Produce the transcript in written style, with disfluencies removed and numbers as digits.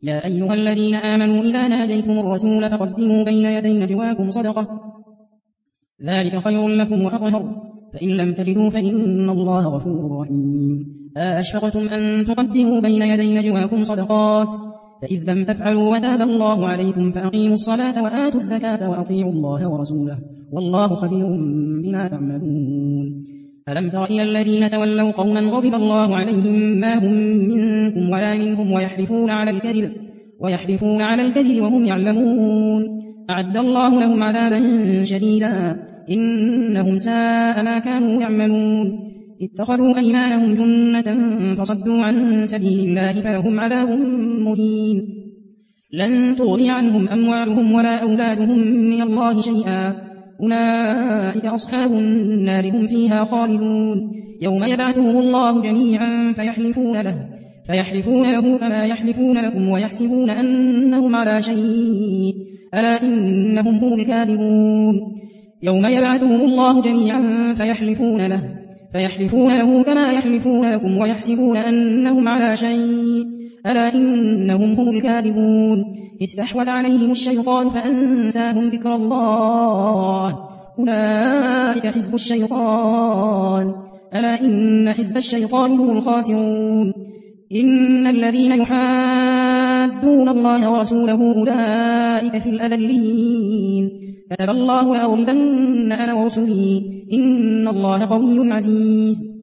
يا أيها الذين آمنوا إذا ناجيتم الرسول فقدموا بين يدي نجواكم صدقة ذلك خير لكم وأطهر فإن لم تجدوا فإن الله غفور رحيم أشفقتم أن تقدموا بين يدي نجواكم صدقات فإذ لم تفعلوا وتاب الله عليكم فأقيموا الصلاة وآتوا الزكاة وأطيعوا الله ورسوله والله خبير بما تعملون ألم تر إلى الذين تولوا قوما غضب الله عليهم ما هم منكم ولا منهم ويحلفون على الكذب وهم يعلمون أعد الله لهم عذابا شديدا إنهم ساء ما كانوا يعملون اتخذوا أيمانهم جنة فصدوا عن سبيل الله فلهم عذاب مهين لن تغني عنهم أموالهم ولا أولادهم من الله شيئا أولئك أصحاب النار هم فيها خالدون يوم يبعثهم الله جميعا فيحلفون له كما يحلفون لكم ويحسبون أنهم على شيء ألا إنهم هم الكاذبون يوم يبعثهم الله جميعا فيحلفون له كما يحلفون لكم ويحسبون أنهم على شيء ألا إنهم هم الكاذبون استحوذ عليهم الشيطان فأنساهم ذكر الله أولئك حزب الشيطان ألا إن حزب الشيطان هم الخاسرون إن الذين يحادون الله ورسوله أولئك في الأذلين كتب الله لأغلبن أنا ورسلي إن الله قوي عزيز